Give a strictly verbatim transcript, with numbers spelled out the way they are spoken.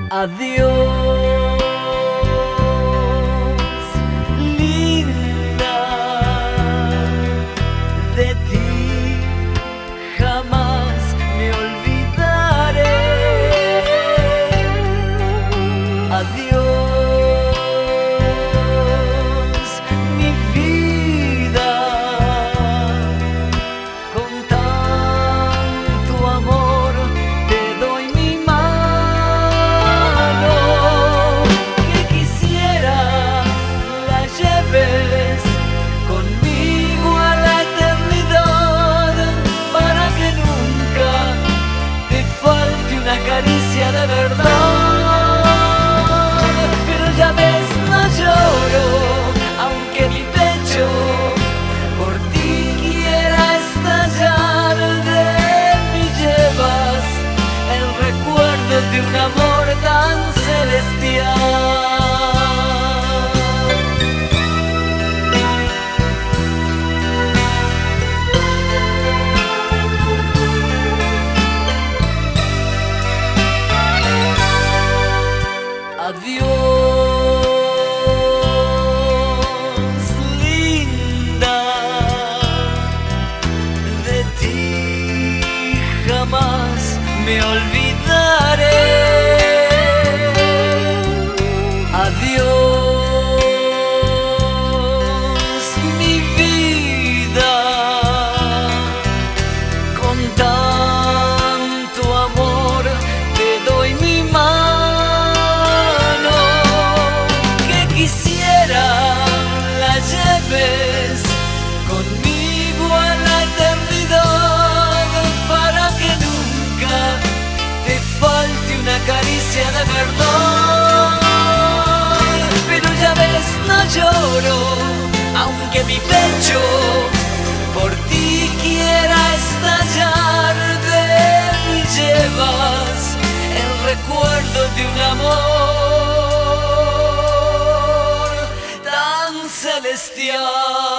Adiós, linda, de ti jamás me olvidaré. Adiós, mi vida, con tanto amor te doy mi mano, que quisiera la lleves conmigo a la eternidad, para que nunca te falte una caricia de verdad. Pero ya ves, no lloro, aunque mi pecho por ti quiera estallar. De mí llevas el recuerdo de un amor tan celestial. Adiós, linda, de ti jamás me olvidaré. Adiós, mi vida, con tanto amor te doy mi mano, que quisiera la lleves conmigo a la eternidad, para que nunca te falte una caricia de verdad. Pero ya ves, no lloro, aunque mi pecho por ti quiera estallar. De mí llevas el recuerdo de un amor tan celestial.